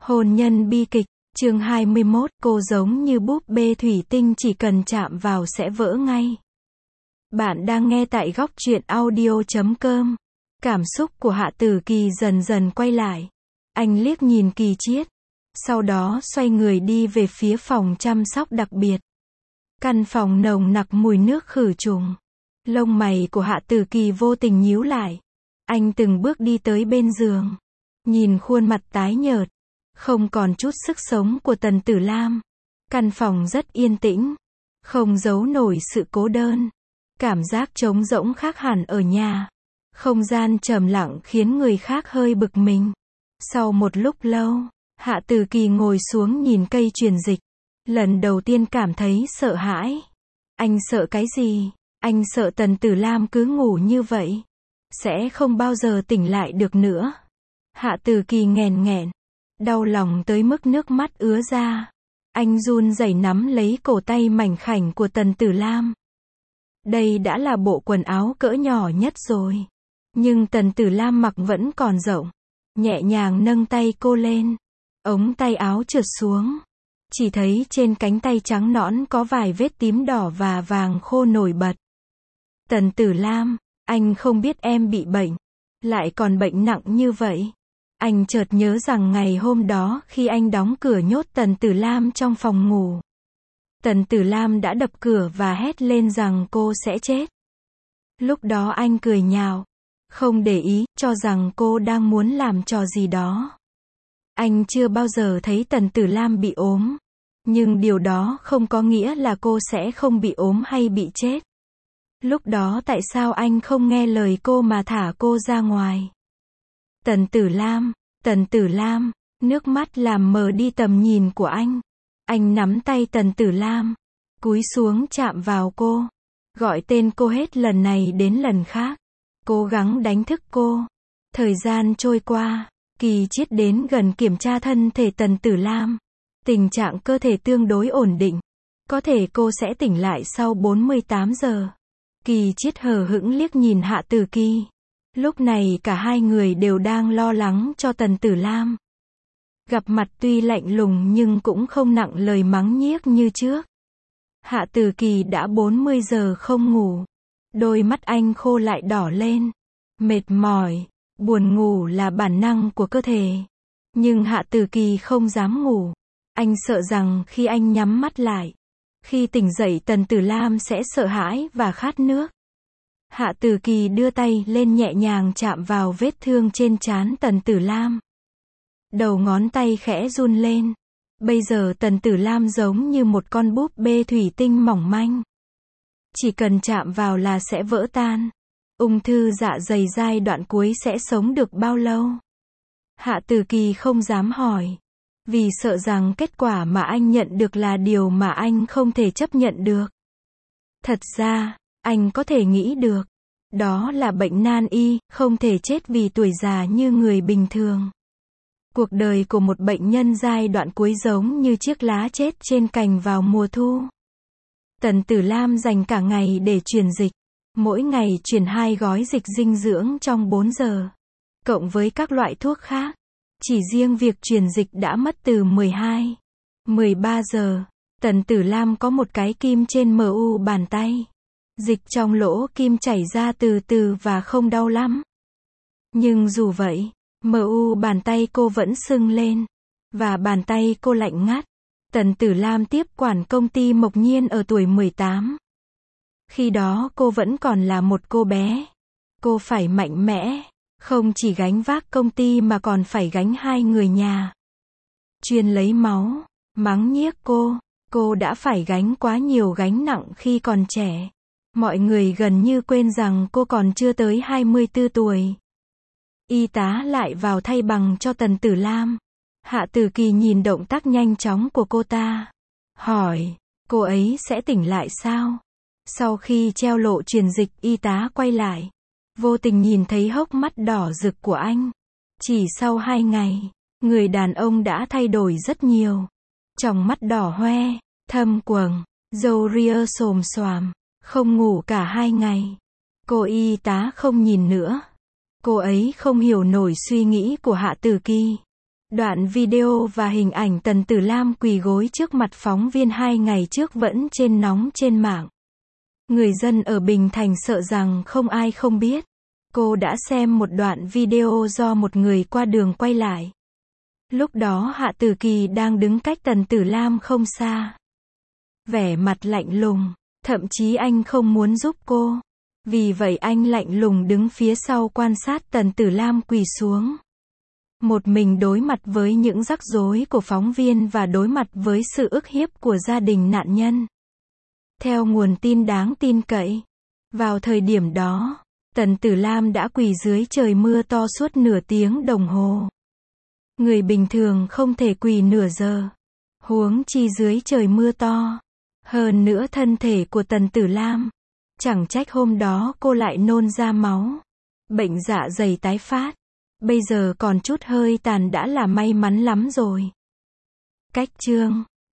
Hôn nhân bi kịch, chương 21, cô giống như búp bê thủy tinh chỉ cần chạm vào sẽ vỡ ngay. Bạn đang nghe tại góc truyện audio.com. Cảm xúc của Hạ Tử Kỳ dần dần quay lại. Anh liếc nhìn Kỳ Chiết. Sau đó xoay người đi về phía phòng chăm sóc đặc biệt. Căn phòng nồng nặc mùi nước khử trùng. Lông mày của Hạ Tử Kỳ vô tình nhíu lại. Anh từng bước đi tới bên giường. Nhìn khuôn mặt tái nhợt, không còn chút sức sống của Tần Tử Lam. Căn phòng rất yên tĩnh, không giấu nổi sự cố đơn. Cảm giác trống rỗng khác hẳn ở nhà. Không gian trầm lặng khiến người khác hơi bực mình. Sau một lúc lâu, Hạ Tử Kỳ ngồi xuống nhìn cây truyền dịch. Lần đầu tiên cảm thấy sợ hãi. Anh sợ cái gì? Anh sợ Tần Tử Lam cứ ngủ như vậy, sẽ không bao giờ tỉnh lại được nữa. Hạ Tử Kỳ nghẹn nghẹn, đau lòng tới mức nước mắt ứa ra. Anh run rẩy nắm lấy cổ tay mảnh khảnh của Tần Tử Lam. Đây đã là bộ quần áo cỡ nhỏ nhất rồi. Nhưng Tần Tử Lam mặc vẫn còn rộng. Nhẹ nhàng nâng tay cô lên. Ống tay áo trượt xuống. Chỉ thấy trên cánh tay trắng nõn có vài vết tím đỏ và vàng khô nổi bật. Tần Tử Lam, anh không biết em bị bệnh. Lại còn bệnh nặng như vậy. Anh chợt nhớ rằng ngày hôm đó khi anh đóng cửa nhốt Tần Tử Lam trong phòng ngủ. Tần Tử Lam đã đập cửa và hét lên rằng cô sẽ chết. Lúc đó anh cười nhạo, không để ý, cho rằng cô đang muốn làm trò gì đó. Anh chưa bao giờ thấy Tần Tử Lam bị ốm. Nhưng điều đó không có nghĩa là cô sẽ không bị ốm hay bị chết. Lúc đó tại sao anh không nghe lời cô mà thả cô ra ngoài? Tần Tử Lam, nước mắt làm mờ đi tầm nhìn của anh. Anh nắm tay Tần Tử Lam, cúi xuống chạm vào cô, gọi tên cô hết lần này đến lần khác, cố gắng đánh thức cô. Thời gian trôi qua, Kỳ Chiết đến gần kiểm tra thân thể Tần Tử Lam. Tình trạng cơ thể tương đối ổn định. Có thể cô sẽ tỉnh lại sau 48 giờ. Kỳ Chiết hờ hững liếc nhìn Hạ Tử Kỳ. Lúc này cả hai người đều đang lo lắng cho Tần Tử Lam. Gặp mặt tuy lạnh lùng nhưng cũng không nặng lời mắng nhiếc như trước. Hạ Tử Kỳ đã 40 giờ không ngủ. Đôi mắt anh khô lại đỏ lên. Mệt mỏi, buồn ngủ là bản năng của cơ thể. Nhưng Hạ Tử Kỳ không dám ngủ. Anh sợ rằng khi anh nhắm mắt lại, khi tỉnh dậy Tần Tử Lam sẽ sợ hãi và khát nước. Hạ Tử Kỳ đưa tay lên nhẹ nhàng chạm vào vết thương trên trán Tần Tử Lam. Đầu ngón tay khẽ run lên. Bây giờ Tần Tử Lam giống như một con búp bê thủy tinh mỏng manh. Chỉ cần chạm vào là sẽ vỡ tan. Ung thư dạ dày giai đoạn cuối sẽ sống được bao lâu? Hạ Tử Kỳ không dám hỏi. Vì sợ rằng kết quả mà anh nhận được là điều mà anh không thể chấp nhận được. Thật ra, anh có thể nghĩ được. Đó là bệnh nan y, không thể chết vì tuổi già như người bình thường. Cuộc đời của một bệnh nhân giai đoạn cuối giống như chiếc lá chết trên cành vào mùa thu. Tần Tử Lam dành cả ngày để truyền dịch. Mỗi ngày truyền 2 gói dịch dinh dưỡng trong 4 giờ. Cộng với các loại thuốc khác. Chỉ riêng việc truyền dịch đã mất từ 13 giờ. Tần Tử Lam có một cái kim trên mu bàn tay. Dịch trong lỗ kim chảy ra từ từ và không đau lắm. Nhưng dù vậy, mu bàn tay cô vẫn sưng lên. Và bàn tay cô lạnh ngắt. Tần Tử Lam tiếp quản công ty Mộc Nhiên ở tuổi 18. Khi đó cô vẫn còn là một cô bé. Cô phải mạnh mẽ. Không chỉ gánh vác công ty mà còn phải gánh 2 người nhà. Chuyên lấy máu, mắng nhiếc cô đã phải gánh quá nhiều gánh nặng khi còn trẻ. Mọi người gần như quên rằng cô còn chưa tới 24 tuổi. Y tá lại vào thay bằng cho Tần Tử Lam. Hạ Tử Kỳ nhìn động tác nhanh chóng của cô ta. Hỏi, cô ấy sẽ tỉnh lại sao? Sau khi treo lộ truyền dịch, y tá quay lại. Vô tình nhìn thấy hốc mắt đỏ rực của anh. Chỉ sau 2 ngày, người đàn ông đã thay đổi rất nhiều. Tròng mắt đỏ hoe, thâm quầng, râu ria xồm xoàm, không ngủ cả 2 ngày. Cô y tá không nhìn nữa. Cô ấy không hiểu nổi suy nghĩ của Hạ Tử Kỳ. Đoạn video và hình ảnh Tần Tử Lam quỳ gối trước mặt phóng viên 2 ngày trước vẫn trên nóng trên mạng. Người dân ở Bình Thành sợ rằng không ai không biết. Cô đã xem một đoạn video do một người qua đường quay lại. Lúc đó Hạ Tử Kỳ đang đứng cách Tần Tử Lam không xa. Vẻ mặt lạnh lùng, thậm chí anh không muốn giúp cô. Vì vậy anh lạnh lùng đứng phía sau quan sát Tần Tử Lam quỳ xuống. Một mình đối mặt với những rắc rối của phóng viên và đối mặt với sự ức hiếp của gia đình nạn nhân. Theo nguồn tin đáng tin cậy, vào thời điểm đó, Tần Tử Lam đã quỳ dưới trời mưa to suốt nửa tiếng đồng hồ. Người bình thường không thể quỳ nửa giờ, huống chi dưới trời mưa to. Hơn nữa thân thể của Tần Tử Lam, chẳng trách hôm đó cô lại nôn ra máu. Bệnh dạ dày tái phát. Bây giờ còn chút hơi tàn đã là may mắn lắm rồi. Cách chương